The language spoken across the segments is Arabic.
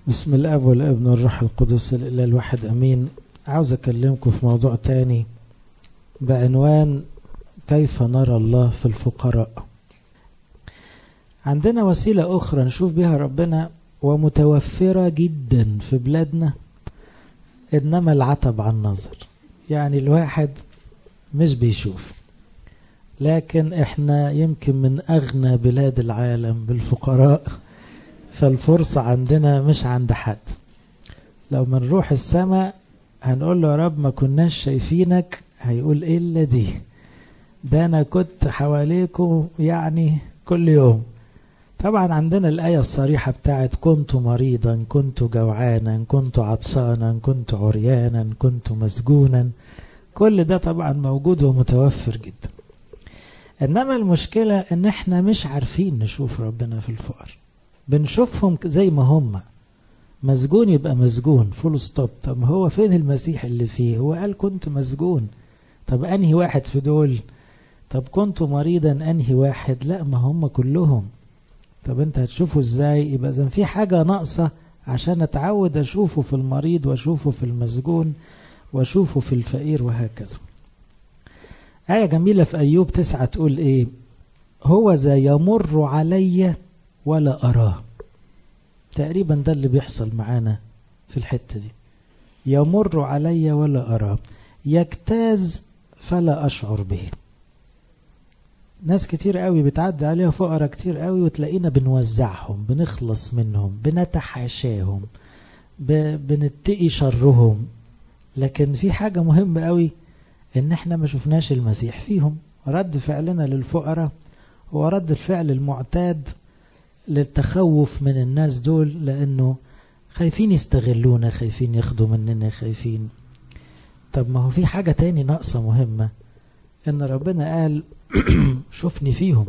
بسم الاب والابن والروح القدس الاله الواحد امين. عاوز اكلمكم في موضوع تاني بعنوان كيف نرى الله في الفقراء. عندنا وسيلة اخرى نشوف بها ربنا ومتوفرة جدا في بلادنا، انما العتب عن النظر. يعني الواحد مش بيشوف، لكن احنا يمكن من اغنى بلاد العالم بالفقراء، فالفرصة عندنا مش عند حد. لو منروح السماء هنقول له يا رب ما كناش شايفينك، هيقول ايه اللي دي؟ ده انا كنت حواليكم يعني كل يوم. طبعا عندنا الآية الصريحة بتاعت كنت مريضا، كنت جوعانا، كنت عطشانا، كنت عريانا، كنت مسجونا. كل ده طبعا موجود ومتوفر جدا. انما المشكلة ان احنا مش عارفين نشوف ربنا في الفقر. بنشوفهم زي ما هم، مسجون يبقى مسجون فول ستوب. طب هو فين المسيح اللي فيه؟ هو قال كنت مسجون. طب انهي واحد في دول؟ طب كنت مريضا انهي واحد؟ لا، ما هم كلهم. طب انت هتشوفه ازاي؟ يبقى اذا في حاجة ناقصة عشان اتعود اشوفه في المريض واشوفه في المسجون واشوفه في الفقير وهكذا. آية جميلة في أيوب 9 تقول ايه؟ هو ذا يمر علي ولا أراه. تقريبا ده اللي بيحصل معانا في الحتة دي. يمر علي ولا أراه، يجتاز فلا أشعر به. ناس كتير قوي بتعدي عليها فقراء كتير قوي، وتلاقينا بنوزعهم، بنخلص منهم، بنتحاشاهم، بنتقي شرهم. لكن في حاجة مهمة قوي، ان احنا ما شفناش المسيح فيهم. رد فعلنا للفقراء هو رد الفعل المعتاد للتخوف من الناس دول، لأنه خايفين يستغلونا، خايفين ياخدوا مننا، خايفين. طب ما هو في حاجة تاني ناقصة مهمة، إن ربنا قال شوفني فيهم.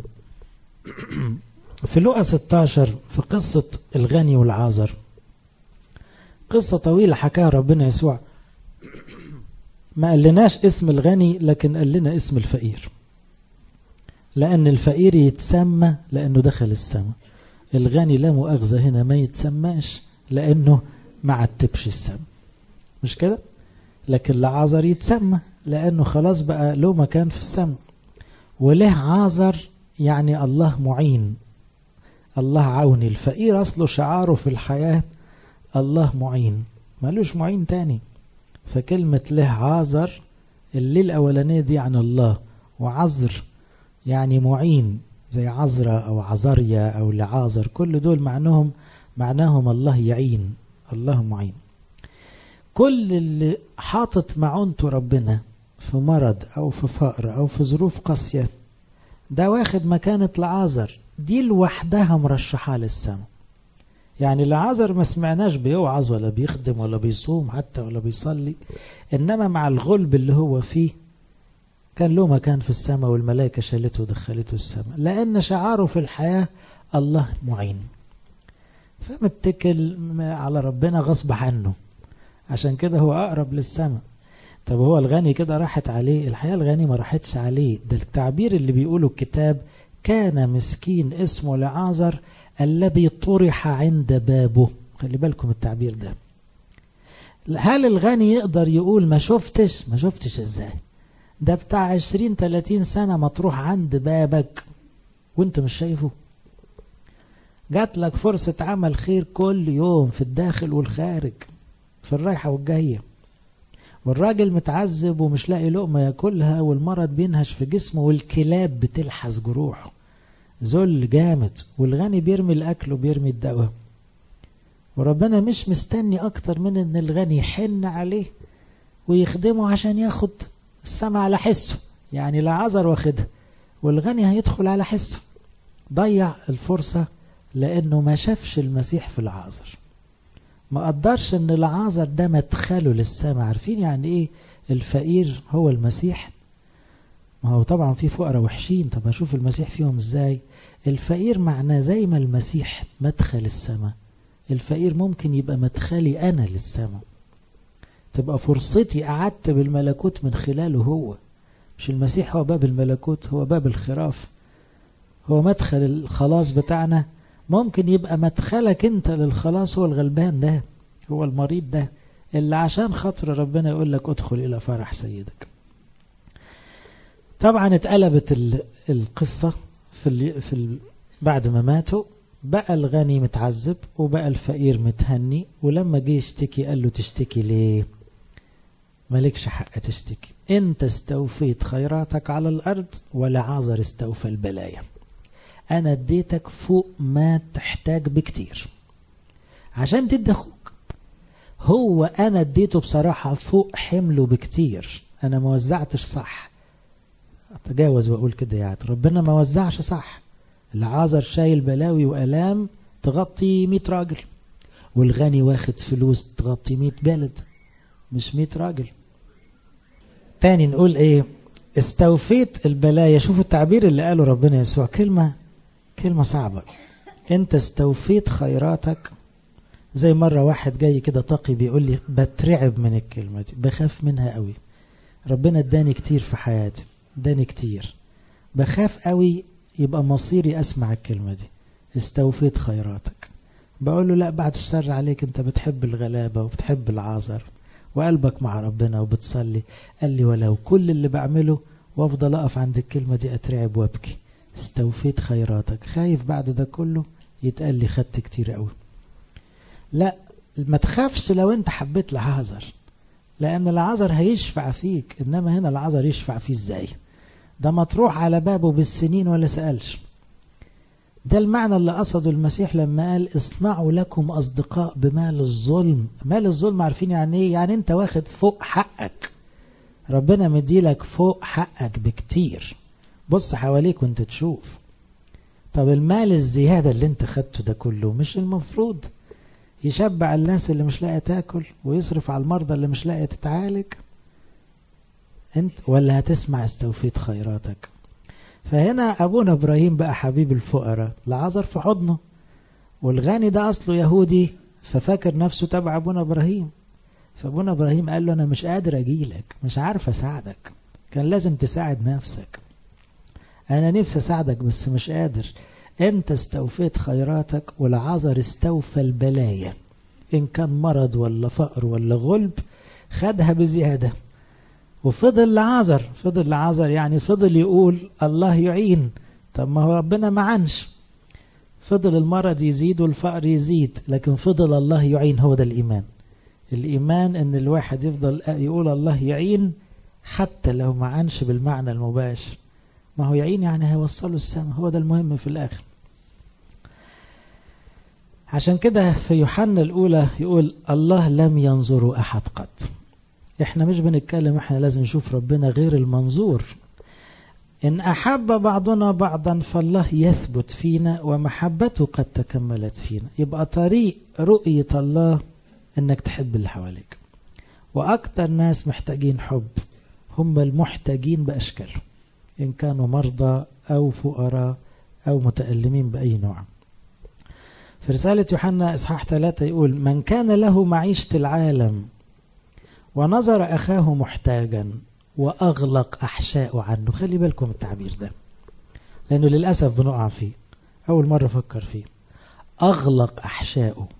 في لوقا 16 في قصة الغني والعازر، قصة طويلة حكاها ربنا يسوع. ما قال لناش اسم الغني، لكن قال لنا اسم الفقير، لأن الفقير يتسمى لأنه دخل السماء. الغني لا مؤاخذة هنا ما يتسماش لأنه ما عتبش السماء، مش كده؟ لكن لعازر يتسمى لأنه خلاص بقى له مكان في السماء. وله عازر يعني الله معين، الله عوني. الفقير أصله شعاره في الحياة الله معين، مالوش معين تاني. فكلمة له عازر اللي الأولانية دي عن الله، وعزر يعني معين، زي عزرة أو عزرية أو لعازر، كل دول معناهم الله يعين، الله معين. كل اللي حاطط معونته ربنا في مرض أو في فقر أو في ظروف قاسية، ده واخد مكانة لعازر. دي لوحدها مرشحة للسماء. يعني لعازر ما سمعناش بيوعظ ولا بيخدم ولا بيصوم حتى ولا بيصلي، إنما مع الغلب اللي هو فيه كان له مكان في السماء، والملائكة شالته ودخلته السماء، لأن شعاره في الحياة الله معين. فمتكل على ربنا غصب عنه، عشان كده هو أقرب للسماء. طب هو الغني كده راحت عليه؟ الحياة الغني ما راحتش عليه. ده التعبير اللي بيقوله الكتاب، كان مسكين اسمه لعازر الذي طرح عند بابه. خلي بالكم التعبير ده. هل الغني يقدر يقول ما شفتش ازاي؟ ده بتاع 20-30 سنة مطروح عند بابك وانت مش شايفه. جات لك فرصة عمل خير كل يوم في الداخل والخارج، في الرايحة والجاية، والراجل متعذب ومش لاقي لقمة ياكلها، والمرض بينهش في جسمه، والكلاب بتلحس جروحه، ذل جامد، والغني بيرمي الأكل وبيرمي الدواء. وربنا مش مستني أكتر من ان الغني يحن عليه ويخدمه عشان ياخد السماء على حسه. يعني لعازر واخدها، والغني هيدخل على حسه. ضيع الفرصة لأنه ما شافش المسيح في العازر، ما قدرش ان العازر ده مدخله للسماء. عارفين يعني ايه الفقير هو المسيح؟ ما هو طبعا في فقراء وحشين، طب هشوف المسيح فيهم ازاي؟ الفقير معناه زي ما المسيح مدخل السماء، الفقير ممكن يبقى مدخلي أنا للسماء، تبقى فرصتي قعدت بالملكوت من خلاله هو. مش المسيح هو باب الملكوت، هو باب الخراف، هو مدخل الخلاص بتاعنا، ممكن يبقى مدخلك انت للخلاص هو الغلبان ده، هو المريض ده اللي عشان خاطر ربنا يقول لك ادخل إلى فرح سيدك. طبعا اتقلبت القصة بعد ما ماتوا، بقى الغني متعذب وبقى الفقير متهني. ولما جه يشتكي قال له تشتكي ليه؟ مالكش حق تشتكي، انت استوفيت خيراتك على الأرض ولعازر استوفى البلايا. أنا اديتك فوق ما تحتاج بكتير عشان تدي أخوك، هو أنا اديته بصراحة فوق حمله بكتير، أنا ما وزعتش صح. أتجاوز وأقول كده يعني ربنا ما وزعش صح. العازر شايل بلاوي وألام تغطي 100 راجل، والغني واخد فلوس تغطي 100 بلد، مش 100 راجل. تاني نقول ايه؟ استوفيت البلايا. شوفوا التعبير اللي قاله ربنا يسوع، كلمة صعبة. انت استوفيت خيراتك. زي مرة واحد جاي كده تقي بيقول لي بترعب من الكلمة دي، بخاف منها قوي. ربنا اداني كتير في حياتي، اداني كتير، بخاف قوي يبقى مصيري اسمع الكلمة دي، استوفيت خيراتك. بقول له لا، بعد الشر عليك، انت بتحب الغلابة وبتحب العازر وقلبك مع ربنا وبتصلي. قال لي ولو كل اللي بعمله وافضل اقف عند الكلمة دي اترعب وابكي، استوفيت خيراتك. خايف بعد ده كله يتقال لي خدت كتير قوي. لا، ما تخافش لو انت حبيت العازر، لان العازر هيشفع فيك. انما هنا العازر يشفع فيه ازاي؟ ده مطروح على بابه بالسنين ولا سألش. ده المعنى اللي قصده المسيح لما قال اصنعوا لكم أصدقاء بمال الظلم. مال الظلم عارفين يعني ايه؟ يعني انت واخد فوق حقك، ربنا مديلك فوق حقك بكتير. بص حواليك وانت تشوف. طب المال الزيادة اللي انت خدته ده كله مش المفروض يشبع الناس اللي مش لاقي تاكل ويصرف على المرضى اللي مش لاقي تتعالج؟ انت ولا هتسمع استوفيت خيراتك؟ فهنا أبونا إبراهيم بقى حبيب الفقراء، العازر في حضنه، والغني ده أصله يهودي ففاكر نفسه تبع أبونا إبراهيم. فأبونا إبراهيم قال له أنا مش قادر أجيلك، مش عارف أساعدك، كان لازم تساعد نفسك. أنا نفسي أساعدك بس مش قادر. أنت استوفيت خيراتك والعازر استوفى البلايا، إن كان مرض ولا فقر ولا غلب خدها بزيادة. وفضل العازر يعني فضل يقول الله يعين. طب ما هو ربنا معنش، فضل المرض يزيد والفقر يزيد، لكن فضل الله يعين. هو ده الإيمان ان الواحد يفضل يقول الله يعين حتى لو معنش بالمعنى المباشر. ما هو يعين يعني هيوصله السماء، هو ده المهم في الآخر. عشان كده في يوحنا الأولى يقول الله لم ينظر أحد قط. احنا مش بنتكلم، احنا لازم نشوف ربنا غير المنظور. إن أحب بعضنا بعضا فالله يثبت فينا ومحبته قد تكملت فينا. يبقى طريق رؤية الله إنك تحب اللي حواليك. وأكتر ناس محتاجين حب هم المحتاجين بأشكالهم، إن كانوا مرضى أو فقراء أو متألمين بأي نوع. في رسالة يوحنا إصحاح 3 يقول من كان له معيشة العالم ونظر أخاه محتاجا وأغلق أحشاءه عنه. خلي بالكم التعبير ده لأنه للأسف بنقع فيه، أول مرة فكر فيه. أغلق أحشاءه.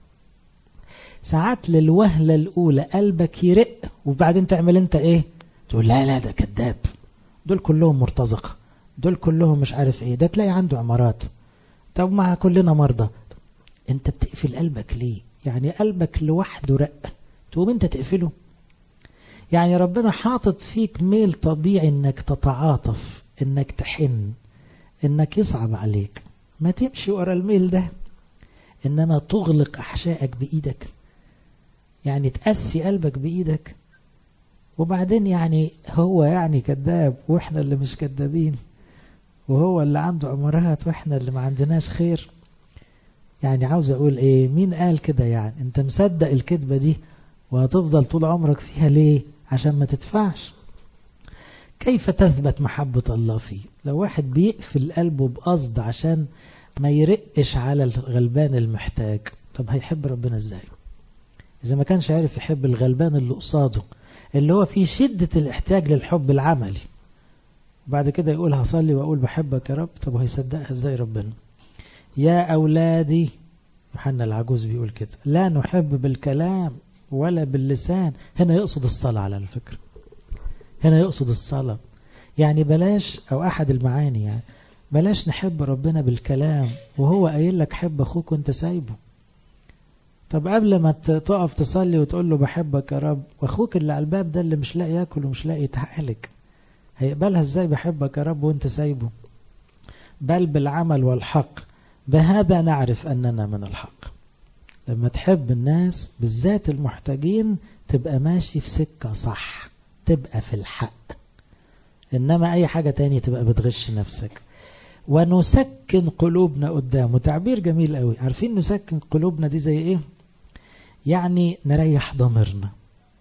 ساعات للوهلة الأولى قلبك يرق وبعدين تعمل أنت إيه؟ تقول لا ده كذاب، دول كلهم مرتزقة، دول كلهم مش عارف إيه، ده تلاقي عنده عمارات، طب ما كلنا مرضى. أنت بتقفل قلبك ليه؟ يعني قلبك لوحده رق تقوم أنت تقفله؟ يعني ربنا حاطط فيك ميل طبيعي انك تتعاطف، انك تحن، انك يصعب عليك، ما تمشي ورا الميل ده، انما تغلق احشائك بايدك، يعني تقسي قلبك بايدك. وبعدين يعني هو يعني كذاب واحنا اللي مش كذابين، وهو اللي عنده عمرات واحنا اللي ما عندناش خير. يعني عاوز اقول ايه؟ مين قال كده؟ يعني انت مصدق الكذبة دي وهتفضل طول عمرك فيها ليه؟ عشان ما تدفعش. كيف تثبت محبة الله فيه؟ لو واحد بيقفل قلبه بقصد عشان ما يرقش على الغلبان المحتاج، طب هيحب ربنا ازاي؟ إذا ما كانش عارف يحب الغلبان اللي قصاده، اللي هو في شدة الاحتياج للحب العملي، وبعد كده يقول هصلي وأقول بحبك يا رب، طب هيصدقها ازاي ربنا؟ يا أولادي، يوحنا العجوز بيقول كده، لا نحب بالكلام ولا باللسان. هنا يقصد الصلاة على الفكرة، هنا يقصد الصلاة. يعني بلاش، أو أحد المعاني يعني، بلاش نحب ربنا بالكلام وهو قايل لك حب أخوك وانت سايبه. طب قبل ما تقف تصلي وتقول له بحبك يا رب، واخوك اللي على الباب ده اللي مش لاقي ياكل ومش لاقي يتعالج، هيقبلها ازاي بحبك يا رب وانت سايبه؟ بل بالعمل والحق بهذا نعرف أننا من الحق. لما تحب الناس بالذات المحتاجين تبقى ماشي في سكة صح، تبقى في الحق. إنما أي حاجة تاني تبقى بتغش نفسك. ونسكن قلوبنا قدامه، تعبير جميل قوي. عارفين نسكن قلوبنا دي زي ايه؟ يعني نريح ضميرنا.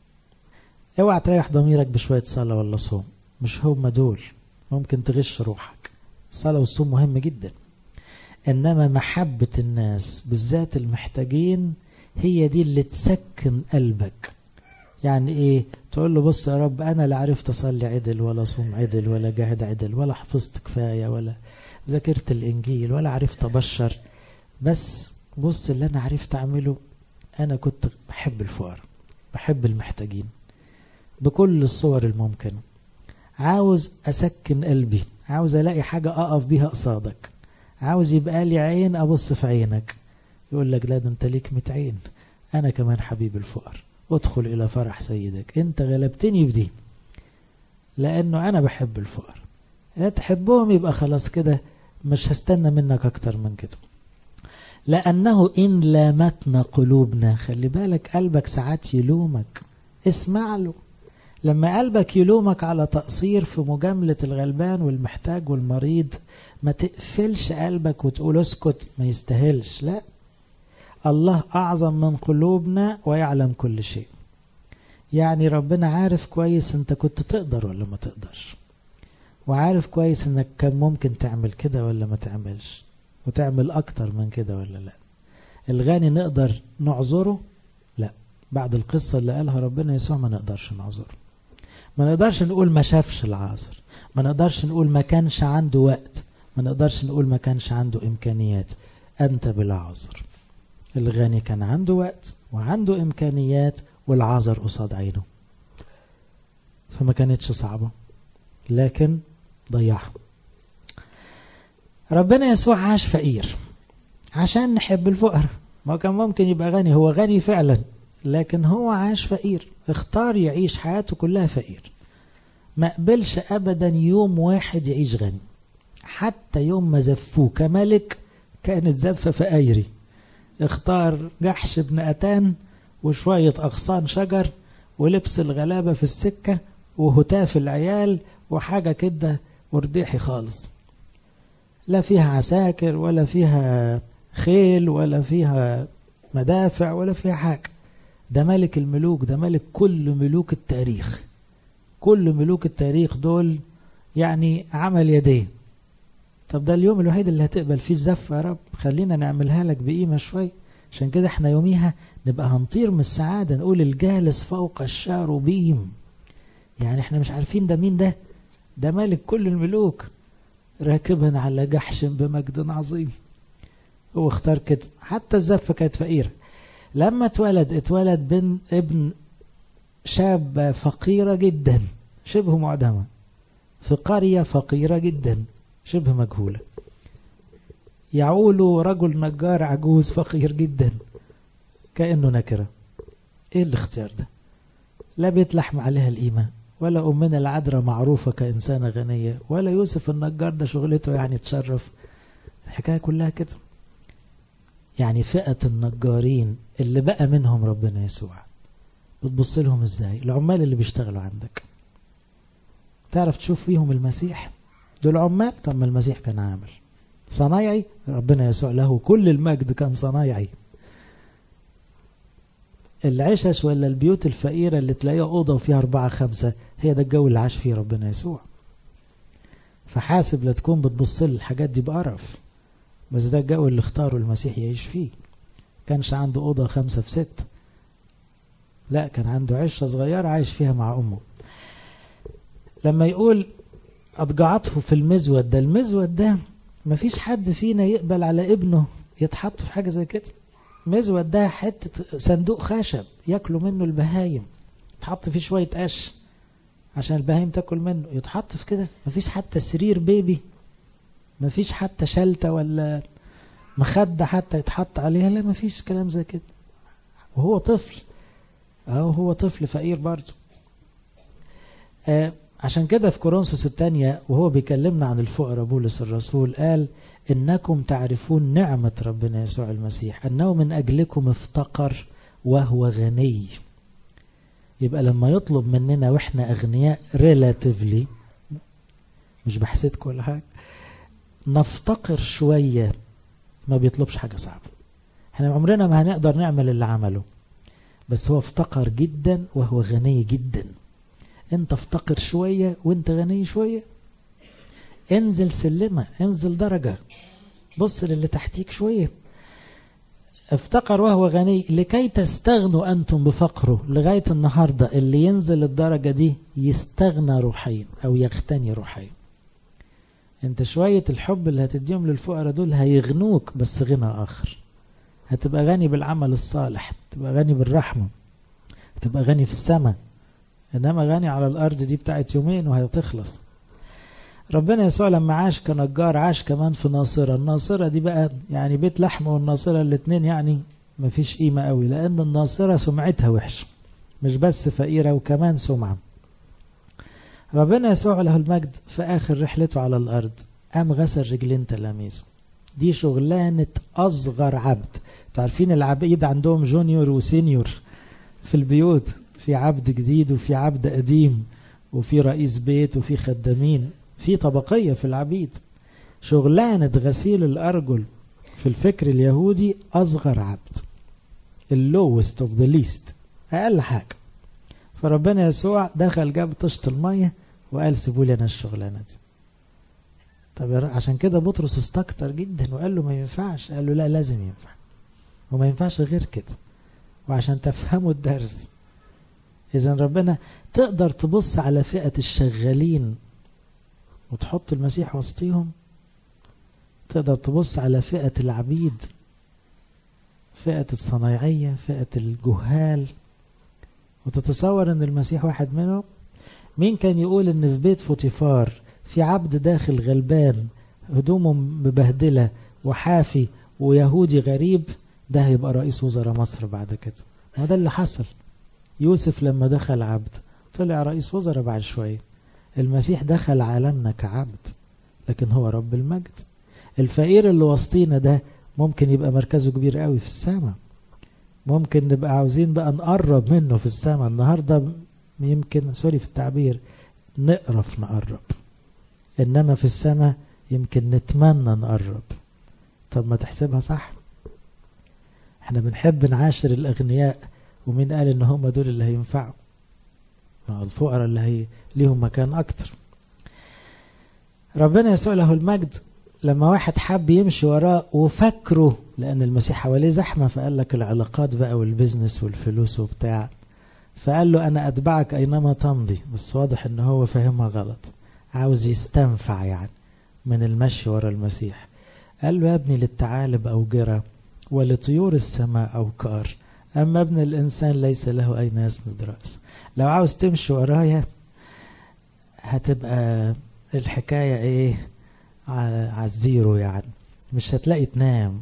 اوعى تريح ضميرك بشوية صلاة ولا صوم، مش هم دول، ممكن تغش روحك. الصلاة والصوم مهم جدا، إنما محبة الناس بالذات المحتاجين هي دي اللي تسكن قلبك. يعني إيه؟ تقول له بص يا رب، أنا لا عرفت أصلي عدل ولا صوم عدل ولا جاهد عدل ولا حفظت كفاية ولا ذاكرت الإنجيل ولا عرفت أبشر، بس بص اللي أنا عرفت أعمله، أنا كنت بحب الفقراء، بحب المحتاجين بكل الصور الممكنة. عاوز أسكن قلبي، عاوز ألاقي حاجة أقف بيها قصادك، عاوز يبقى لي عين أبص في عينك. يقول لك لا، ده انت ليك 100 عين، أنا كمان حبيب الفقر، ادخل إلى فرح سيدك. انت غلبتني بدي لأنه أنا بحب الفقر. تحبهم يبقى خلاص كده، مش هستنى منك أكتر من كده. لأنه إن لامتنا قلوبنا، خلي بالك قلبك ساعات يلومك، اسمع له. لما قلبك يلومك على تقصير في مجاملة الغلبان والمحتاج والمريض، ما تقفلش قلبك وتقول اسكت ما يستاهلش، لا. الله أعظم من قلوبنا ويعلم كل شيء. يعني ربنا عارف كويس انت كنت تقدر ولا ما تقدرش، وعارف كويس انك كان ممكن تعمل كده ولا ما تعملش، وتعمل اكتر من كده ولا لا. الغني نقدر نعذره؟ لا، بعد القصة اللي قالها ربنا يسوع ما نقدرش نعذره. ما نقدرش نقول ما شافش العذر، ما نقدرش نقول ما كانش عنده وقت، ما نقدرش نقول ما كانش عنده إمكانيات. أنت بلا عذر. الغني كان عنده وقت وعنده إمكانيات والعذر قصاد عينه، فما كانتش صعبة لكن ضيعها. ربنا يسوع عاش فقير عشان نحب الفقر. ما كان ممكن يبقى غني، هو غني فعلا، لكن هو عاش فقير، اختار يعيش حياته كلها فقير. ما قبلش أبدا يوم واحد يعيش غني. حتى يوم ما زفوه كملك كانت زفة فقيري. اختار جحش بن أتان وشوية أغصان شجر ولبس الغلابة في السكة وهتاف العيال وحاجة كده ورديحي خالص، لا فيها عساكر ولا فيها خيل ولا فيها مدافع ولا فيها حاجة. ده ملك الملوك، ده ملك كل ملوك التاريخ. كل ملوك التاريخ دول يعني عمل يديه. طب ده اليوم الوحيد اللي هتقبل فيه الزفة يا رب، خلينا نعملها لك بقيمة شوي. عشان كده احنا يوميها نبقى هنطير من السعادة، نقول الجالس فوق الشاروبيم. يعني احنا مش عارفين ده مين ده، ده ملك كل الملوك راكبا على جحش بمجد عظيم. هو اختار كده. حتى الزفة كانت فقيرة. لما اتولد ابن شاب فقيرة جدا شبه معدمة في قرية فقيرة جدا شبه مجهولة، يعول رجل نجار عجوز فقير جدا كأنه نكرة. ايه الاختيار ده؟ لا بيت لحم عليها القيمة، ولا أمنا العذراء معروفة كإنسانة غنية، ولا يوسف النجار ده شغلته يعني تشرف. الحكاية كلها كده. يعني فئة النجارين اللي بقى منهم ربنا يسوع، بتبص لهم ازاي؟ العمال اللي بيشتغلوا عندك، تعرف تشوف فيهم المسيح؟ دول عمال. طب ما المسيح كان عامل صنايعي، ربنا يسوع له كل المجد كان صنايعي. العشش ولا البيوت الفقيرة اللي تلاقيها أوضة وفيها 4 5 هي ده الجو اللي عاش فيه ربنا يسوع. فحاسب لا تكون بتبص للحاجات دي بقرف، بس ده الجو اللي اختاره المسيح يعيش فيه. كانش عنده أوضة 5 في 6، لا كان عنده عشة صغيرة عايش فيها مع أمه. لما يقول أضجعته في المزود ده، المزود ده مفيش حد فينا يقبل على ابنه يتحط في حاجة زي كده. مزود ده حتة صندوق خشب يأكلوا منه البهايم، يتحط فيه شوية قش عشان البهايم تأكل منه، يتحط في كده. مفيش حتى سرير بيبي، مفيش حتى شلتة ولا مخدة حتى يتحط عليها، لا مفيش كلام زي كده. وهو طفل، هو طفل فقير برضه. عشان كده في كورنثوس الثانية وهو بيكلمنا عن الفقراء بولس الرسول قال إنكم تعرفون نعمة ربنا يسوع المسيح أنه من أجلكم افتقر وهو غني. يبقى لما يطلب مننا وإحنا أغنياء relatively، مش بحسدك ولا حاجة، نفتقر شوية، ما بيطلبش حاجة صعبة. احنا عمرنا ما هنقدر نعمل اللي عمله، بس هو افتقر جدا وهو غني جدا. انت افتقر شوية وانت غني شوية، انزل سلمة، انزل درجة، بص للي تحتيك شوية. افتقر وهو غني لكي تستغنوا أنتم بفقره. لغاية النهاردة اللي ينزل الدرجة دي يستغنى روحيا أو يغتني روحيا. انت شوية الحب اللي هتديهم للفقراء دول هيغنوك، بس غنى آخر. هتبقى غني بالعمل الصالح، هتبقى غني بالرحمة، هتبقى غني في السماء. إنما غني على الأرض دي بتاعت يومين وهتخلص. ربنا يسوع لما عاش كنجار عاش كمان في ناصرة. الناصرة دي بقى يعني بيت لحم والناصرة الاتنين يعني مفيش قيمة قوي، لأن الناصرة سمعتها وحش، مش بس فقيرة وكمان سمعة. ربنا يسوع له المجد في آخر رحلته على الأرض قام غسل رجلين تلاميذه. دي شغلانة أصغر عبد. تعرفين العبيد عندهم جونيور وسينيور في البيوت، في عبد جديد وفي عبد قديم وفي رئيس بيت وفي خدامين، في طبقية في العبيد. شغلانة غسيل الأرجل في الفكر اليهودي أصغر عبد، اللوست اوف ذا ليست، أقل حاجة. فربنا يسوع دخل جاب طشت المية وقال سيبوا لي أنا الشغلانة دي. طب عشان كده بطرس استكتر جدا وقال له ما ينفعش. قال له لا، لازم ينفع، وما ينفعش غير كده، وعشان تفهموا الدرس. إذن ربنا تقدر تبص على فئة الشغالين وتحط المسيح وسطيهم، تقدر تبص على فئة العبيد، فئة الصنايعية، فئة الجهال، وتتصور ان المسيح واحد منهم. مين كان يقول ان في بيت فوتيفار في عبد داخل غلبان هدومه مبهدلة وحافي ويهودي غريب، ده هيبقى رئيس وزراء مصر بعد كده؟ ما ده اللي حصل. يوسف لما دخل عبد طلع رئيس وزراء بعد شوية. المسيح دخل عالمنا كعبد، لكن هو رب المجد. الفقير اللي وسطينا ده ممكن يبقى مركزه كبير قوي في السماء، ممكن نبقى عاوزين بقى نقرب منه في السماء. النهاردة يمكن سوري في التعبير نقرف نقرب، إنما في السماء يمكن نتمنى نقرب. طب ما تحسبها صح، احنا بنحب نعاشر الأغنياء، ومين قال ان هم دول اللي هينفعوا؟ الفقراء اللي ليهم مكان أكتر. ربنا يسوع له المجد لما واحد حب يمشي وراه وفكره، لأن المسيح حواليه زحمة، فقال لك العلاقات بقى والبزنس والفلوس وبتاع، فقال له أنا أتبعك أينما تمضي. بس واضح إن هو فهمها غلط، عاوز يستنفع يعني من المشي ورا المسيح. قال له يا ابني للثعالب أوجرة ولطيور السماء أوكار، أما ابن الإنسان ليس له أين يسند رأسه. لو عاوز تمشي ورايا هتبقى الحكاية إيه على الزيرو، يعني مش هتلاقي تنام.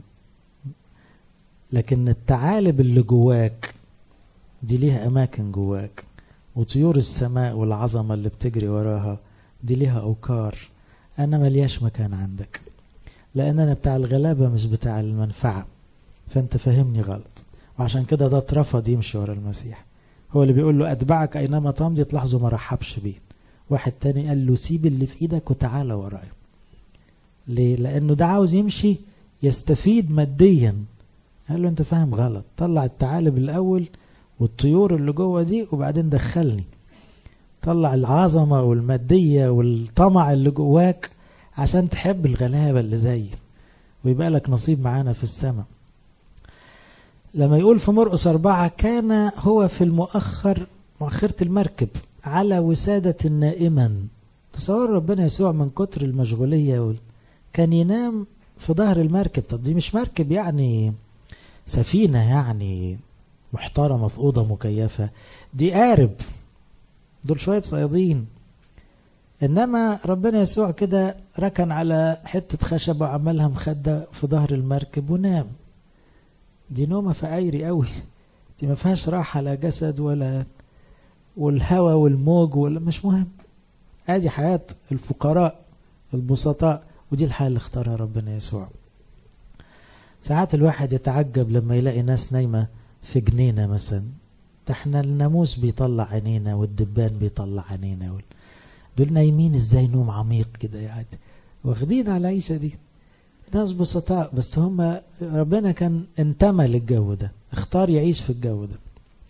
لكن الثعالب اللي جواك دي ليها أماكن جواك، وطيور السماء والعظمة اللي بتجري وراها دي ليها أوكار. أنا ملياش مكان عندك، لأن أنا بتاع الغلابة مش بتاع المنفعة. فأنت فهمني غلط. وعشان كده ده اترفض يمشي ورا المسيح. هو اللي بيقول له أتبعك أينما تمضي، تلاحظوا ما رحبش بيه. واحد تاني قال له سيب اللي في إيدك وتعالى ورايا. ليه؟ لأنه ده عاوز يمشي يستفيد ماديا. قال له أنت فاهم غلط، طلع الثعالب الأول والطيور اللي جوه دي وبعدين دخلني. طلع العظمة والمادية والطمع اللي جواك عشان تحب الغلابة اللي زي، ويبقى لك نصيب معانا في السماء. لما يقول في مرقس 4 كان هو في مؤخرة المركب على وسادة نائما. تصور ربنا يسوع من كتر المشغولية كان ينام في ظهر المركب. طب دي مش مركب يعني، سفينة يعني محترمة في أوضة مكيفة، دي قارب، دول شوية صيادين. إنما ربنا يسوع كده ركن على حتة خشب وعملها مخدة في ظهر المركب ونام. دي نومة فقيري قوي، دي ما فيهاش راحة لا جسد ولا والهوى والموج ولا، مش مهم. ادي حياة الفقراء البسطاء، ودي الحياة اللي اختارها ربنا يسوع. ساعات الواحد يتعجب لما يلاقي ناس نايمة في جنينة مثلا، ده احنا الناموس بيطلع عينينا والدبان بيطلع عينينا، دول نايمين ازاي نوم عميق كده يعني، واخدين على العيشة دي. ناس بسطاء، بس هم ربنا كان انتمى للجو ده، اختار يعيش في الجو ده.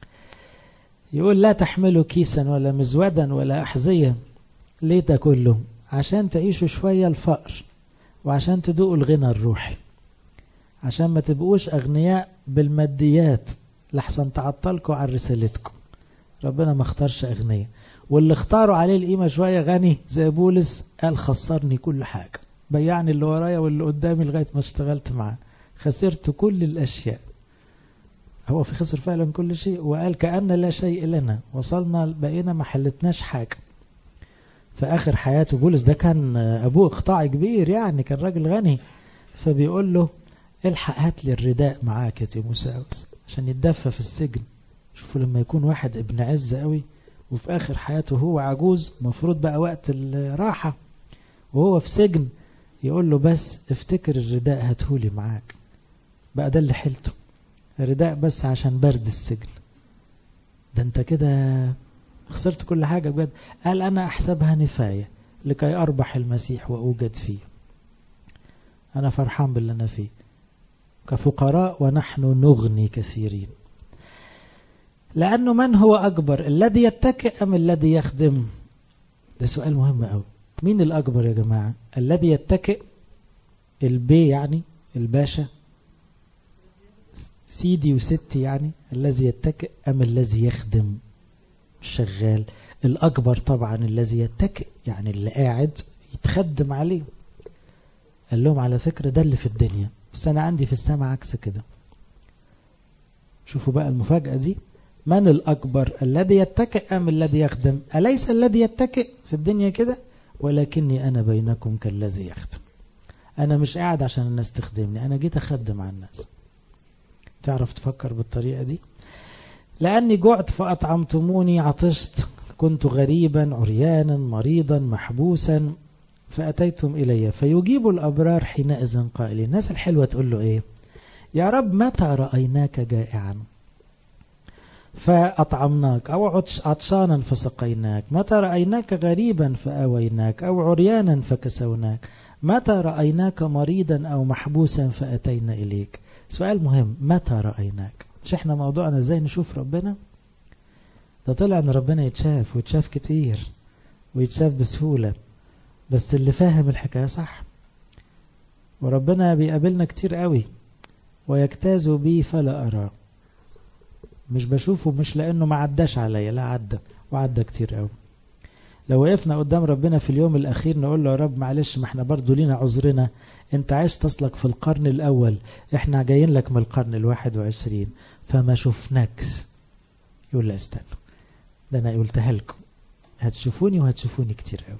يقول لا تحملوا كيسا ولا مزودا ولا أحذية. ليه ده كله؟ عشان تعيشوا شوية الفقر، وعشان تدوقوا الغنى الروحي، عشان ما تبقوش أغنياء بالماديات لحسن تعطلكوا عن رسالتكم. ربنا ما اختارش أغنياء، واللي اختاروا عليه القيمة شوية غني زي بولس، قال خسرني كل حاجة، بيعني اللي ورايا واللي قدامي لغاية ما اشتغلت معاه، خسرت كل الأشياء. هو في خسر فعلا كل شيء، وقال كأن لا شيء لنا، وصلنا بقينا ما حلتناش حاجة. في آخر حياته بولس ده كان أبوه اقطاع كبير يعني، كان راجل غني، فبيقول له الحق هات لي الرداء معاك يا تيموساوس عشان يتدفى في السجن. شوفوا لما يكون واحد ابن عز قوي وفي آخر حياته هو عجوز، مفروض بقى وقت الراحة وهو في سجن، يقول له بس افتكر الرداء هاتهولي معاك. بقى ده اللي حلته، الرداء بس عشان برد السجن. ده انت كده خسرت كل حاجة بجد. قال أنا أحسبها نفاية لكي أربح المسيح وأوجد فيه. أنا فرحان باللي أنا فيه، كفقراء ونحن نغني كثيرين. لأنه من هو أكبر، الذي يتكئ أم الذي يخدم؟ ده سؤال مهم أوي. مين الأكبر يا جماعة؟ الذي يتكئ، البي يعني الباشا، سيدي وستي يعني، الذي يتكئ أم الذي يخدم الشغال؟ الأكبر طبعا الذي يتكئ، يعني اللي قاعد يتخدم عليه. قال لهم على فكرة ده اللي في الدنيا، بس أنا عندي في السماء عكس كده. شوفوا بقى المفاجأة دي، من الأكبر الذي يتكئ أم الذي يخدم؟ أليس الذي يتكئ في الدنيا كده؟ ولكني أنا بينكم كالذي يخدم. أنا مش قاعد عشان الناس تخدمني، أنا جيت أخدم على الناس. تعرف تفكر بالطريقة دي؟ لأني جعت فأطعمتموني، عطشت كنت غريبا عريانا مريضا محبوسا فأتيتم إلي. فيجيب الأبرار حينئذ قائلين، الناس الحلوة تقول له إيه؟ يا رب متى رأيناك جائعا فأطعمناك، أو عطشانا فسقيناك؟ متى رأيناك غريبا فآويناك، أو عريانا فكسوناك؟ متى رأيناك مريضا أو محبوسا فأتينا إليك؟ سؤال مهم، متى رأيناك؟ مش احنا موضوعنا ازاي نشوف ربنا؟ ده طلع ان ربنا يتشاف، ويتشاف كتير، ويتشاف بسهولة، بس اللي فاهم الحكاية صح. وربنا بيقابلنا كتير قوي، ويجتاز بي فلا أراه. مش بشوفه مش لأنه ما عداش عليا، لا عدى، وعدى كتير قوي. لو وقفنا قدام ربنا في اليوم الأخير نقول له يا رب معلش، ما احنا برضو لينا عذرنا، انت عايش تصلك في القرن الأول، احنا جايين لك من القرن 21 فما شفناكس. يقول لا استنى، ده انا قلتها لكم، هتشوفوني وهتشوفوني كتير قوي.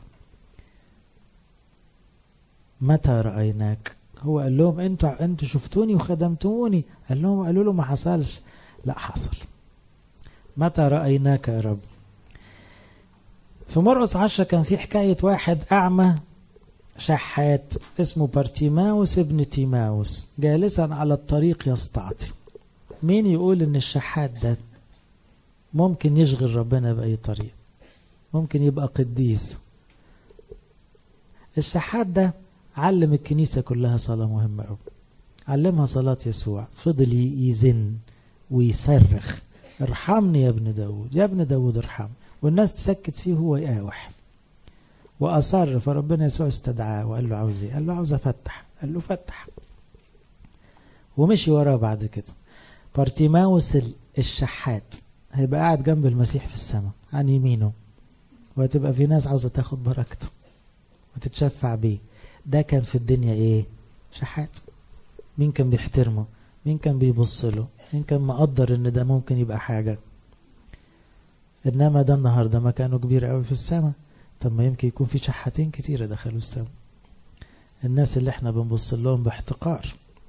متى رأيناك؟ هو قال لهم انتوا شفتوني وخدمتوني. قالوا له ما حصلش. لا حصل. متى رأيناك يا رب؟ في مرقس 10 كان في حكاية واحد أعمى شحات اسمه بارتيماوس ابن تيماوس جالسا على الطريق يستعطي. مين يقول ان الشحات ده ممكن يشغل ربنا بأي طريقة؟ ممكن يبقى قديس. الشحات ده علم الكنيسة كلها صلاة مهمة أوي، علمها صلاة يسوع. فضل يزن ويصرخ ارحمني يا ابن داود، يا ابن داود ارحم، والناس تسكت فيه هو يقاوح، وأصر. فربنا يسوع استدعاه وقال له عاوز ايه؟ قال له عاوز افتح. قال له فتح، ومشي وراه. بعد كده بارتيماوس الشحات هيبقى قاعد جنب المسيح في السماء عن يمينه، وهتبقى في ناس عاوزة تاخد بركته وتتشفع بيه. ده كان في الدنيا ايه؟ شحات. مين كان بيحترمه؟ مين كان بيبص له؟ مين كان مقدر ان ده ممكن يبقى حاجة؟ انما ده النهاردة مكانه كبير قوي في السماء. طب ما يمكن يكون في شحاتين كتيرة دخلوا السماء، الناس اللي احنا بنبص لهم باحتقار.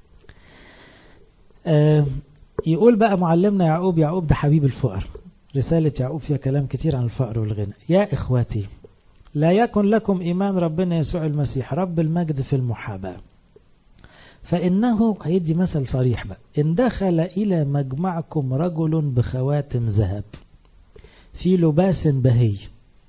يقول بقى معلمنا يعقوب ده حبيب الفقر، رسالة يعقوب فيها كلام كتير عن الفقر والغنى. يا إخوتي لا يكن لكم إيمان ربنا يسوع المسيح رب المجد في المحاباة، فإنه هيدي مثل صريح بقى، إن دخل إلى مجمعكم رجل بخواتم ذهب في لباس بهي.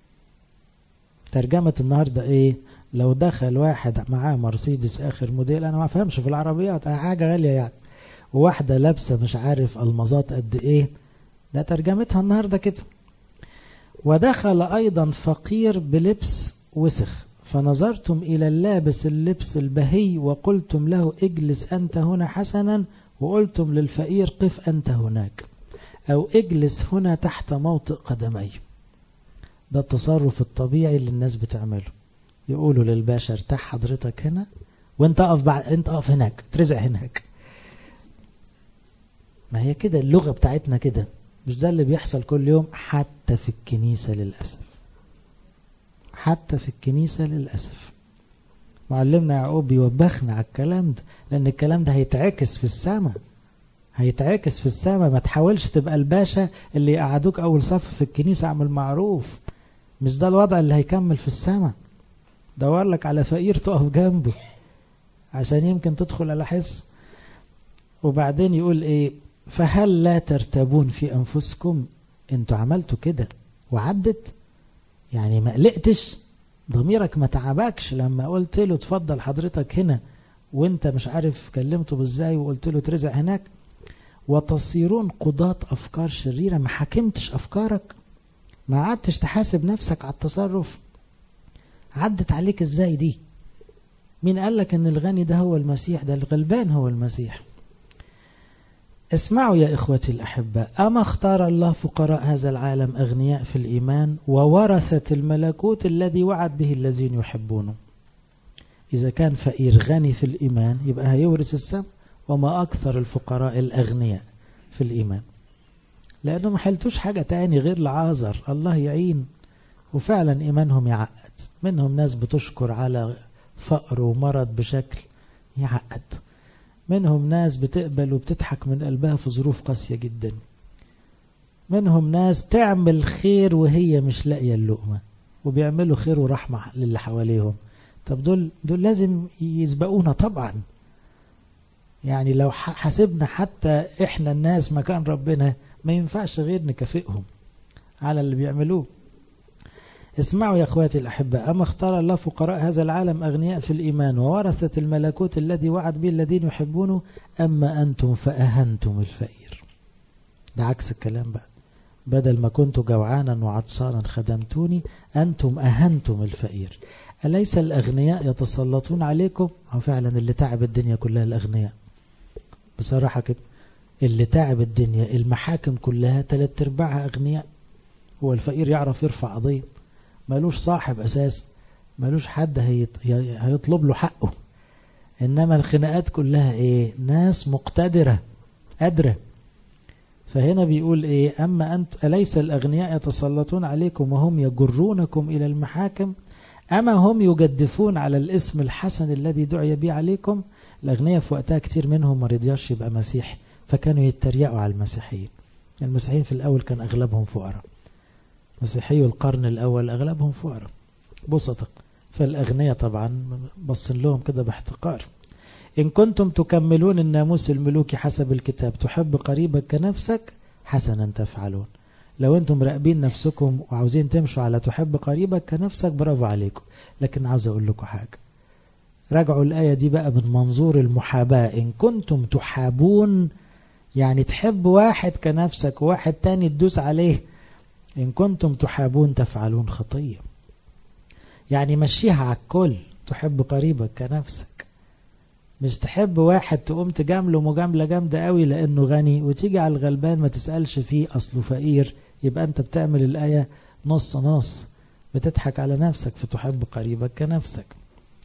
ترجمة النهاردة إيه؟ لو دخل واحد معاه مرسيدس آخر موديل، أنا ما فهمش في العربيات، حاجة غالية يعني، وواحدة لابسة مش عارف المظات قد إيه، ده ترجمتها النهاردة كده. ودخل أيضا فقير بلبس وسخ، فنظرتم إلى اللابس اللبس البهي وقلتم له اجلس أنت هنا حسنا، وقلتم للفقير قف أنت هناك، أو اجلس هنا تحت موطئ قدمي. ده التصرف الطبيعي اللي الناس بتعمله، يقولوا للباشا ارتاح حضرتك هنا، وانت اقف هناك، ترزع هناك. ما هي كده اللغة بتاعتنا كده، مش ده اللي بيحصل كل يوم حتى في الكنيسة للأسف، حتى في الكنيسة للأسف. معلمنا يعقوب بيوبخنا على الكلام ده، لأن الكلام ده هيتعكس في السماء، هيتعكس في السماء. ما تحاولش تبقى الباشا اللي يقعدوك أول صف في الكنيسة اعمل معروف، مش ده الوضع اللي هيكمل في السماء. دور لك على فقير تقف جنبه عشان يمكن تدخل على حس. وبعدين يقول ايه؟ فهل لا ترتبون في أنفسكم؟ انتوا عملتوا كده وعدت، يعني ما قلقتش، ضميرك ما تعبكش لما قلت له تفضل حضرتك هنا وانت مش عارف كلمته بازاي وقلت له ترزع هناك؟ وتصيرون قضاة أفكار شريرة، ما حكمتش أفكارك، ما عدتش تحاسب نفسك على التصرف، عدت عليك ازاي دي؟ مين قالك ان الغني ده هو المسيح؟ ده الغلبان هو المسيح. اسمعوا يا إخوتي الأحباء، أما اختار الله فقراء هذا العالم أغنياء في الإيمان وورثة الملكوت الذي وعد به الذين يحبونه. إذا كان فقير غني في الإيمان يبقى هيورث السماء، وما أكثر الفقراء الأغنياء في الإيمان، لأنهم ما حلتوش حاجة تاني غير لعازر، الله يعين. وفعلا إيمانهم يعقد، منهم ناس بتشكر على فقر ومرض بشكل يعقد، منهم ناس بتقبل وبتضحك من قلبها في ظروف قاسية جدا، منهم ناس تعمل خير وهي مش لاقية اللقمة، وبيعملوا خير ورحمة للي حواليهم. طب دول لازم يسبقونا طبعا. يعني لو حسبنا حتى احنا الناس مكان ربنا ما ينفعش غير نكافئهم على اللي بيعملوه. اسمعوا يا اخواتي الأحباء، أما اختار الله فقراء هذا العالم أغنياء في الإيمان وورثة الملكوت الذي وعد به الذين يحبونه، أما أنتم فأهنتم الفقير. ده عكس الكلام بقى، بدل ما كنتوا جوعانا وعطشانا خدمتوني، أنتم أهنتم الفقير. أليس الأغنياء يتسلطون عليكم؟ أو فعلا اللي تعب الدنيا كلها الأغنياء بصراحة كده، اللي تعب الدنيا المحاكم كلها 3/4 أغنياء. هو الفقير يعرف يرفع قضية؟ مالوش صاحب أساس، مالوش حد هيطلب له حقه. إنما الخناقات كلها إيه؟ ناس مقتدرة قادرة. فهنا بيقول إيه؟ أما أنت أليس الأغنياء يتسلطون عليكم وهم يجرونكم إلى المحاكم؟ أما هم يجدفون على الاسم الحسن الذي دعي به عليكم؟ الأغنياء في وقتها كتير منهم ما رضياش يبقى مسيح، فكانوا يتريقوا على المسيحيين. المسيحيين في الأول كان أغلبهم فقراء، مسيحي القرن الأول أغلبهم فقراء بسطة، فالأغنياء طبعا بصن لهم كده باحتقار. إن كنتم تكملون الناموس الملوكي حسب الكتاب، تحب قريبك كنفسك، حسنا تفعلون. لو أنتم راقبين نفسكم وعاوزين تمشوا على تحب قريبك كنفسك، برافو عليكم. لكن عاوز أقول لكم حاجة، راجعوا الآية دي بقى من منظور المحاباة. إن كنتم تحابون، يعني تحب واحد كنفسك وواحد تاني تدوس عليه. إن كنتم تحابون تفعلون خطية، يعني مشيها على الكل، تحب قريبك كنفسك. مش تحب واحد تقوم تجامله مجاملة جامدة قوي لأنه غني، وتيجي على الغلبان ما تسألش فيه أصله فقير، يبقى أنت بتعمل الآية نص نص، بتضحك على نفسك في تحب قريبك كنفسك.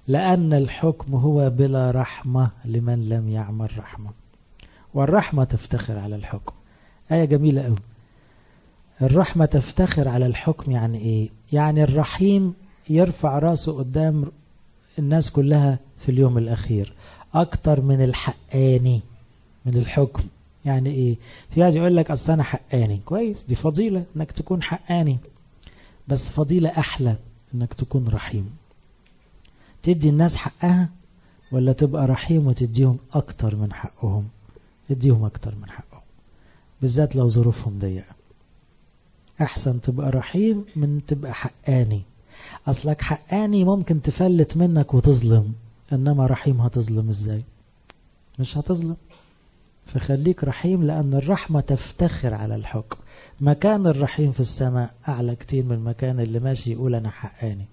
لأن الحكم هو بلا رحمة لمن لم يعمل رحمة، والرحمة تفتخر على الحكم. آية جميلة أوي. الرحمة تفتخر على الحكم يعني إيه؟ يعني الرحيم يرفع راسه قدام الناس كلها في اليوم الأخير أكتر من الحقاني من الحكم. يعني إيه؟ في واحد يقول لك أصل أنا حقاني، كويس، دي فضيلة إنك تكون حقاني، بس فضيلة أحلى إنك تكون رحيم. تدي الناس حقها ولا تبقى رحيم وتديهم أكتر من حقهم؟ اديهم أكتر من حقهم، بالذات لو ظروفهم ضيقة. أحسن تبقى رحيم من تبقى حقاني. أصلك حقاني ممكن تفلت منك وتظلم، إنما رحيم هتظلم إزاي؟ مش هتظلم. فخليك رحيم، لأن الرحمة تفتخر على الحكم. مكان الرحيم في السماء أعلى كتير من مكان اللي ماشي يقول أنا حقاني.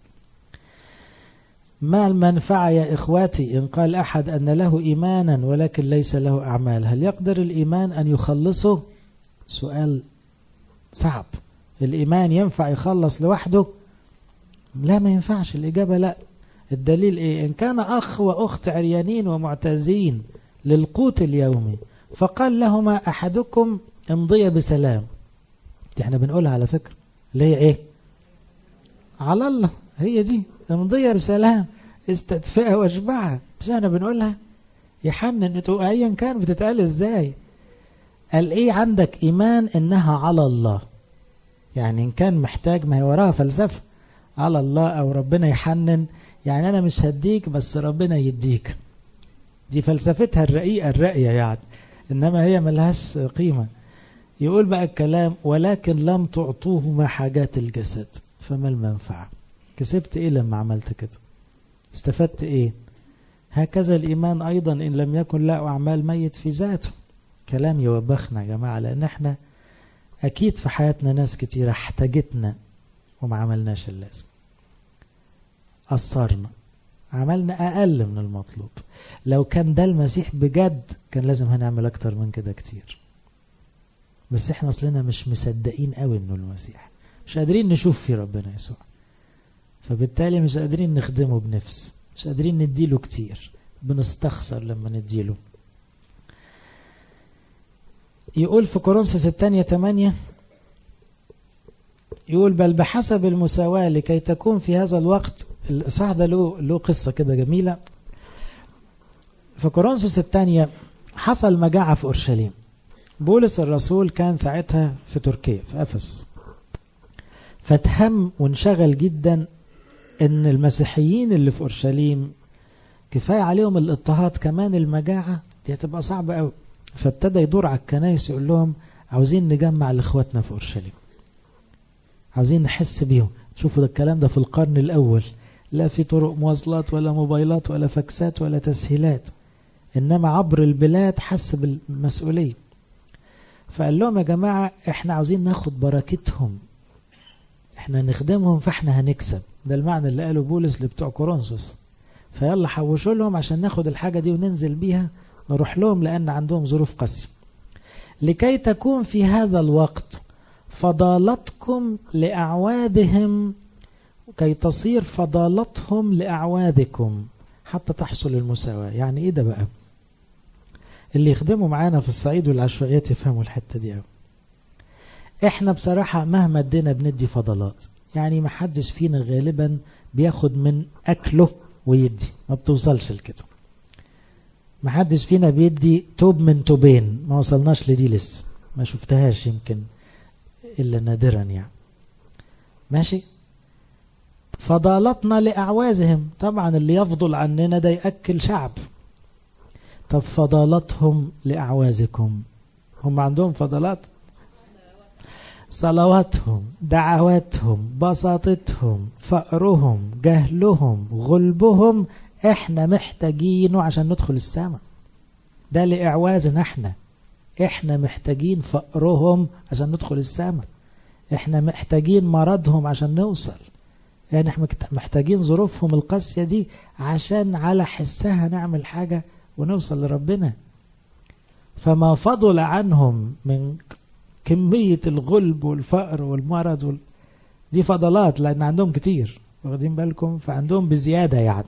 ما المنفعة يا إخواتي إن قال أحد أن له إيمانا ولكن ليس له أعمال؟ هل يقدر الإيمان أن يخلصه؟ سؤال صعب. الإيمان ينفع يخلص لوحده؟ لا، ما ينفعش. الإجابة لا. الدليل إيه؟ إن كان أخ وأخت عريانين ومعتازين للقوت اليومي فقال لهما أحدكم امضي بسلام، دي احنا بنقولها على فكرة، اللي هي إيه؟ على الله، هي دي امضي بسلام استدفئها واشبعها، مش احنا بنقولها؟ يحنن انتوا ايا كان بتتقال ازاي. قال ايه؟ عندك ايمان انها على الله، يعني ان كان محتاج، ما هي وراها فلسفة، على الله او ربنا يحنن، يعني انا مش هديك بس ربنا يديك. دي فلسفتها الرقيقة الرقية يعني، انما هي ملهاش قيمة. يقول بقى الكلام ولكن لم تعطوهما حاجات الجسد فما المنفعة؟ كسبت ايه لما عملت كده؟ استفدت ايه؟ هكذا الإيمان أيضا إن لم يكن له أعمال ميت في ذاته. كلام يوبخنا يا جماعة، لأن احنا أكيد في حياتنا ناس كتير احتاجتنا وما عملناش اللازم، قصرنا، عملنا أقل من المطلوب. لو كان ده المسيح بجد كان لازم هنعمل أكتر من كده كتير، بس احنا أصلنا مش مصدقين قوي إنه المسيح، مش قادرين نشوف في ربنا يسوع، فبالتالي مش قادرين نخدمه بنفس، مش قادرين نديله كتير، بنستخسر لما نديله. يقول في كورنثوس الثانية 8، يقول بل بحسب المساواة لكي تكون في هذا الوقت. الإصحاح ده له قصة كده جميلة. في كورنثوس الثانية حصل مجاعة في أورشليم. بولس الرسول كان ساعتها في تركيا في أفسس، فتهم وانشغل جدا ان المسيحيين اللي في أورشليم كفاية عليهم الاضطهاد، كمان المجاعة دي هتبقى صعبة قوي. فابتدى يدور على الكنائس يقول لهم عاوزين نجمع لإخواتنا في أورشليم، عاوزين نحس بيهم. شوفوا ده الكلام ده في القرن الأول، لا في طرق مواصلات ولا موبايلات ولا فاكسات ولا تسهيلات، إنما عبر البلاد حس بالمسؤولية. فقال لهم يا جماعة احنا عاوزين ناخد بركتهم، احنا نخدمهم فاحنا هنكسب. ده المعنى اللي قاله بولس لبتوع كورنثوس. فيلا حوشوا لهم عشان ناخد الحاجة دي وننزل بيها نروح لهم، لأن عندهم ظروف قاسية. لكي تكون في هذا الوقت فضالتكم لأعوادهم، كي تصير فضالتهم لأعوادكم حتى تحصل المساواة. يعني ايه ده بقى؟ اللي يخدموا معانا في الصعيد والعشوائيات يفهموا الحتة دي قوي. احنا بصراحة مهما ادينا بندي فضلات، يعني ما حدش فينا غالبا بياخد من أكله ويدي، ما بتوصلش لكده. ما حدش فينا بيدي توب من توبين، ما وصلناش لدي لسه، ما شفتهاش يمكن إلا نادرا يعني. ماشي. فضالتنا لأعوازهم، طبعا اللي يفضل عننا ده يأكل شعب. طب فضالتهم لأعوازكم، هم عندهم فضلات؟ صلواتهم، دعواتهم، بساطتهم، فقرهم، جهلهم، غلبهم، احنا محتاجينه عشان ندخل السماء. ده لإعوازنا احنا محتاجين فقرهم عشان ندخل السماء، احنا محتاجين مرضهم عشان نوصل، يعني احنا محتاجين ظروفهم القاسية دي عشان على حسها نعمل حاجة ونوصل لربنا. فما فضل عنهم من كمية الغلب والفقر والمرض دي فضلات، لأن عندهم كتير، واخدين بالكم؟ فعندهم بزيادة يعني،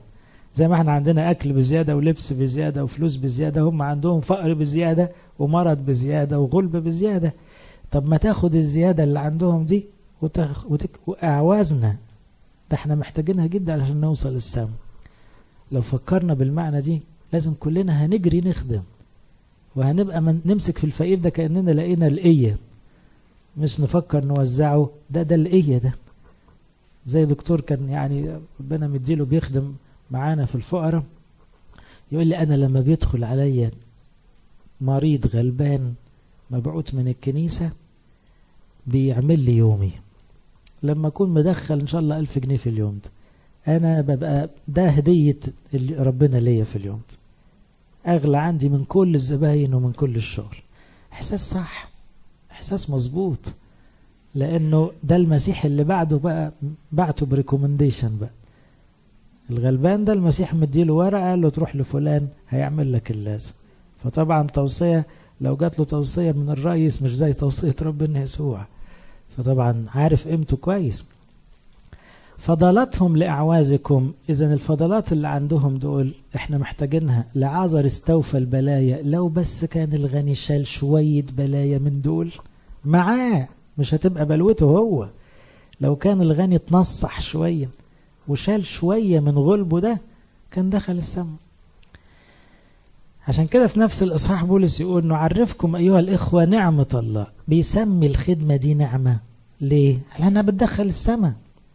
زي ما احنا عندنا أكل بزيادة ولبس بزيادة وفلوس بزيادة، هم عندهم فقر بزيادة ومرض بزيادة وغلب بزيادة. طب ما تاخد الزيادة اللي عندهم دي وأعوازنا، ده احنا محتاجينها جدا عشان نوصل السما. لو فكرنا بالمعنى دي لازم كلنا هنجري نخدم، وهنبقى نمسك في الفقير ده كأننا لقينا القية، مش نفكر نوزعه. ده القية ده. زي دكتور كان يعني ربنا مديله بيخدم معانا في الفقراء، يقول لي أنا لما بيدخل عليا مريض غلبان مبعوث من الكنيسة بيعمل لي يومي. لما أكون مدخل إن شاء الله 1000 جنيه في اليوم ده، أنا ببقى ده هدية ربنا ليا في اليوم ده، أغلى عندي من كل الزباين ومن كل الشغل. إحساس صح، إحساس مظبوط، لأنه ده المسيح اللي بعده بقى بعته بريكومنديشن بقى. الغلبان ده المسيح مديله ورقة قال له تروح لفلان هيعمل لك اللازم. فطبعا توصية لو جات له توصية من الرئيس مش زي توصية ربنا يسوع، فطبعا عارف قيمته كويس. فضلاتهم لأعوازكم، إذن الفضلات اللي عندهم دول احنا محتاجينها. لعازر استوفى البلايا، لو بس كان الغني شال شوية بلايا من دول معاه، مش هتبقى بلوته هو. لو كان الغني تنصح شوية وشال شوية من غلبه ده كان دخل السماء. عشان كده في نفس الإصحاح بولس يقول نعرفكم أيها الإخوة نعمة الله. بيسمي الخدمة دي نعمة ليه؟ لأنها بتدخل السماء.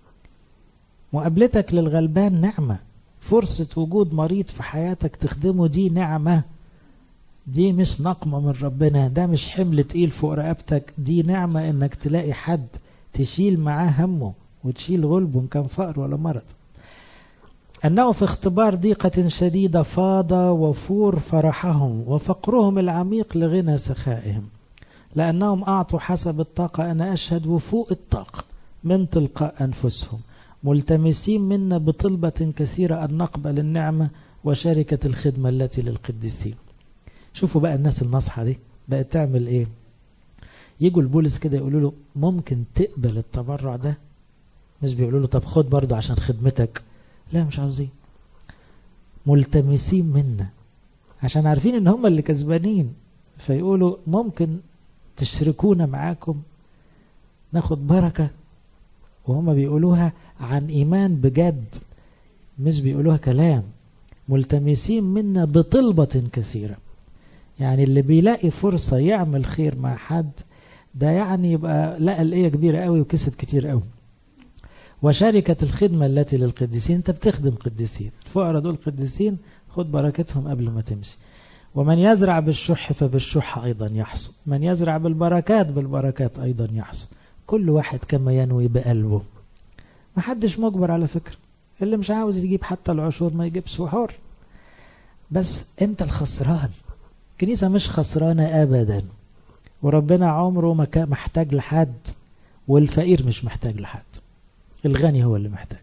مقابلتك للغلبان نعمة، فرصة وجود مريض في حياتك تخدمه دي نعمة، دي مش نقمة من ربنا، ده مش حمل تقيل فوق رقبتك، دي نعمة انك تلاقي حد تشيل معاه همه وتشيل غلبه ان كان فقر ولا مرض. أنه في اختبار ضيقة شديدة فاض وفور فرحهم وفقرهم العميق لغنى سخائهم، لأنهم أعطوا حسب الطاقة، أنا أشهد وفوق الطاقة من تلقاء أنفسهم، ملتمسين منا بطلبة كثيرة أن نقبل النعمة وشركة الخدمة التي للقديسين. شوفوا بقى الناس النصحة دي بقت تعمل ايه. يجوا البولس كده يقولوا له ممكن تقبل التبرع ده، مش بيقولوا له طب خد برضه عشان خدمتك، لا مش عاوزين. ملتمسين منا عشان عارفين ان هم اللي كسبانين، فيقولوا ممكن تشركونا معاكم ناخد بركة. وهم بيقولوها عن إيمان بجد، مش بيقولوها كلام. ملتمسين منا بطلبة كثيرة، يعني اللي بيلاقي فرصة يعمل خير مع حد ده يعني يبقى لقى القية كبيرة قوي وكسب كتير قوي. وشركة الخدمة التي للقديسين، انت بتخدم قديسين، الفقراء دول قديسين، خد بركتهم قبل ما تمشي. ومن يزرع بالشح فبالشح أيضا يحصد، من يزرع بالبركات بالبركات أيضا يحصد، كل واحد كما ينوي بقلبه. محدش مجبر على فكرة، اللي مش عاوز يجيب حتى العشور ما يجيبش، وحر. بس انت الخسران، الكنيسة مش خسرانة أبدا، وربنا عمره ما كان محتاج لحد، والفقير مش محتاج لحد، الغني هو اللي محتاج.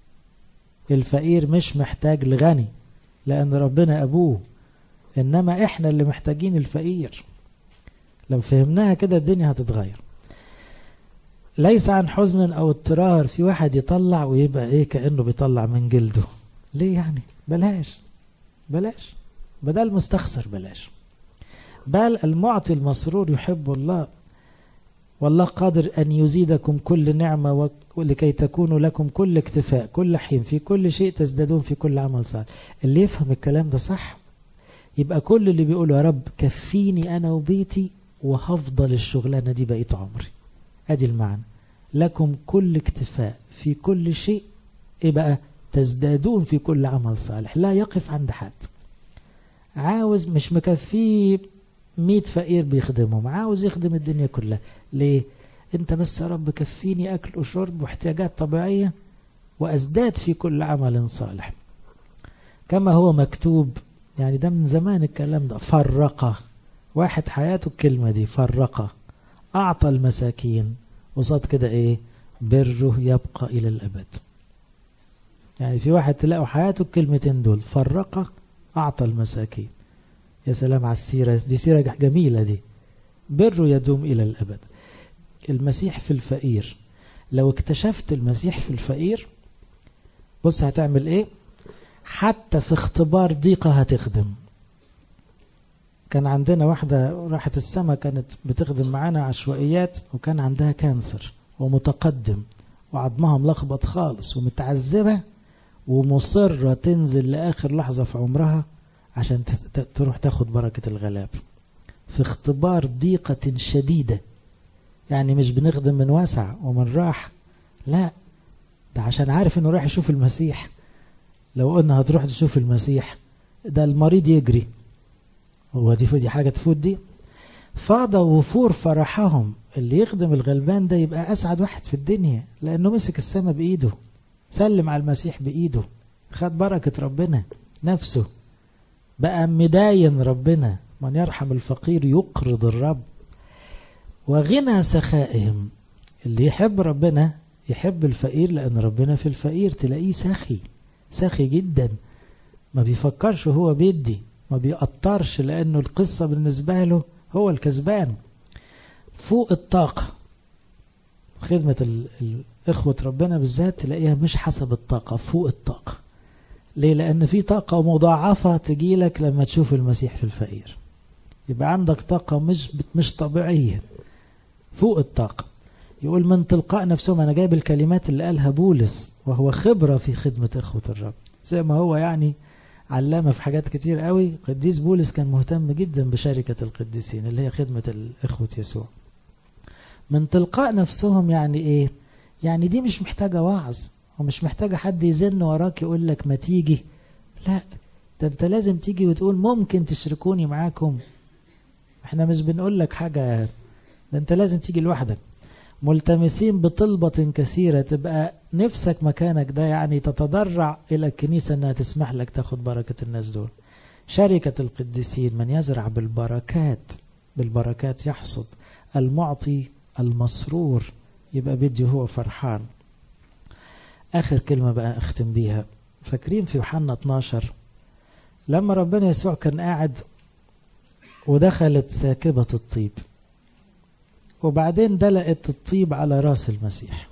الفقير مش محتاج لغني لأن ربنا أبوه، إنما إحنا اللي محتاجين الفقير. لو فهمناها كده الدنيا هتتغير. ليس عن حزن أو اضطرار، في واحد يطلع ويبقى إيه كأنه بيطلع من جلده، ليه يعني؟ بلاش بدل مستخسر بلاش. بل المعطي المسرور يحب الله، والله قادر أن يزيدكم كل نعمة ولكي تكونوا لكم كل اكتفاء كل حين في كل شيء تزدادون في كل عمل صالح. اللي يفهم الكلام ده صح يبقى كل اللي بيقوله يا رب كفيني أنا وبيتي وهفضل الشغلانة دي بقية عمري. أدي المعنى، لكم كل اكتفاء في كل شيء، إيه بقى؟ تزدادون في كل عمل صالح. لا يقف عند حد، عاوز مش مكفيه 100 فقير بيخدمهم، عاوز يخدم الدنيا كلها. ليه؟ انت بس يا رب كفيني أكل وشرب واحتياجات طبيعية وأزداد في كل عمل صالح، كما هو مكتوب. يعني ده من زمان الكلام ده. فرقة واحد حياته الكلمة دي، فرقة، أعطى المساكين، وصاد كده إيه؟ بره يبقى إلى الأبد. يعني في واحد تلاقوا حياته الكلمتين دول، فرقة، أعطى المساكين. يا سلام على السيرة دي، سيرة جميلة دي. بره يدوم إلى الأبد. المسيح في الفقير، لو اكتشفت المسيح في الفقير بص هتعمل إيه؟ حتى في اختبار ضيقة هتخدم. كان عندنا واحدة راحت السما كانت بتخدم معانا عشوائيات، وكان عندها كانسر ومتقدم وعظمها ملخبط خالص ومتعذبة، ومصرة تنزل لآخر لحظة في عمرها عشان تروح تاخد بركة الغلاب في اختبار ضيقة شديدة. يعني مش بنخدم من واسع ومن راح، لا، ده عشان عارف انه راح يشوف المسيح. لو قلنا هتروح تشوف المسيح، ده المريض يجري، هو دي حاجة تفوت دي؟ فاض وفور فرحهم. اللي يخدم الغلبان ده يبقى أسعد واحد في الدنيا، لأنه مسك السما بإيده، سلم على المسيح بإيده، خد بركة ربنا نفسه، بقى مداين ربنا. من يرحم الفقير يقرض الرب. وغنى سخائهم. اللي يحب ربنا يحب الفقير، لأن ربنا في الفقير تلاقيه سخي جدا، ما بيفكرش هو بيدي، ما بيقطرش، لأنه القصة بالنسبة له هو الكسبان. فوق الطاقة. خدمة الإخوة ربنا بالذات تلاقيها مش حسب الطاقة، فوق الطاقة. ليه؟ لأن في طاقة مضاعفة تجيلك لما تشوف المسيح في الفقير. يبقى عندك طاقة مش طبيعية، فوق الطاقة. يقول من تلقاء نفسهم. أنا جايب الكلمات اللي قالها بولس وهو خبرة في خدمة إخوة الرب، زي ما هو يعني علامة في حاجات كتير قوي. قديس بولس كان مهتم جدا بشركة القديسين اللي هي خدمة الإخوة يسوع. من تلقاء نفسهم يعني إيه؟ يعني دي مش محتاجة وعظ، ومش محتاجة حد يزن وراك يقول لك ما تيجي. لا، ده انت لازم تيجي وتقول ممكن تشركوني معاكم. احنا مش بنقول لك حاجة، ده انت لازم تيجي لوحدك. ملتمسين بطلبة كثيرة، تبقى نفسك مكانك ده، يعني تتضرع إلى الكنيسة أنها تسمح لك تاخد بركة الناس دول. شركة القديسين. من يزرع بالبركات يحصد. المعطي المسرور يبقى بدي هو فرحان. آخر كلمة بقى أختم بيها. فاكرين في يوحنا 12 لما ربنا يسوع كان قاعد ودخلت ساكبة الطيب، وبعدين دلقت الطيب على راس المسيح،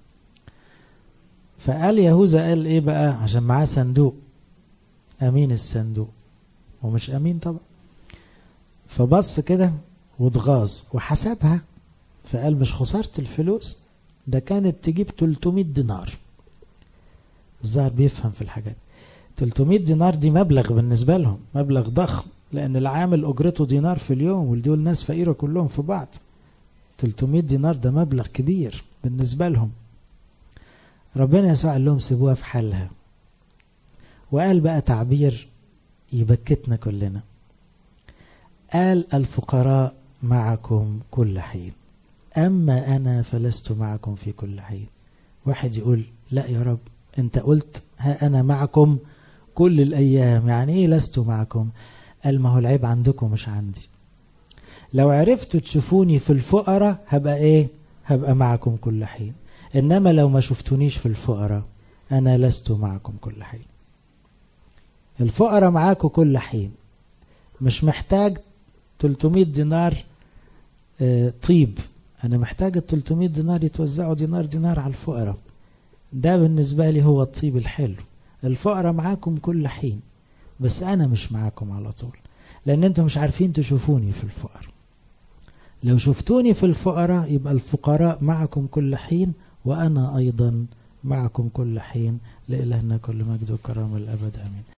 فقال يهوذا قال ايه بقى؟ عشان معاه صندوق، امين الصندوق ومش امين طبعا، فبص كده واتغاظ وحسبها، فقال مش خسارة الفلوس ده كانت تجيب 300 دينار. الظاهر بيفهم في الحاجات. 300 دينار دي مبلغ بالنسبة لهم، مبلغ ضخم، لأن العامل أجرته دينار في اليوم، ودول ناس فقيرة كلهم في بعض. 300 دينار ده مبلغ كبير بالنسبة لهم. ربنا يسوع قال لهم سيبوها في حالها، وقال بقى تعبير يبكتنا كلنا. قال الفقراء معكم كل حين، أما أنا فلست معكم في كل حين. واحد يقول لا يا رب، أنت قلت ها أنا معكم كل الأيام، يعني إيه لست معكم؟ قال ما هو العيب عندكم مش عندي. لو عرفتوا تشوفوني في الفقراء هبقى إيه؟ هبقى معكم كل حين. إنما لو ما شفتونيش في الفقراء أنا لست معكم كل حين. الفقراء معاكم كل حين، مش محتاج 300 دينار طيب، أنا محتاج 300 دينار يتوزعوا دينار على الفقراء. ده بالنسبة لي هو الطيب الحلو. الفقراء معاكم كل حين، بس أنا مش معاكم على طول، لأن أنتم مش عارفين تشوفوني في الفقراء. لو شفتوني في الفقراء يبقى الفقراء معكم كل حين، وأنا أيضا معكم كل حين. لإلهنا كل مجد وكرامة الأبد، آمين.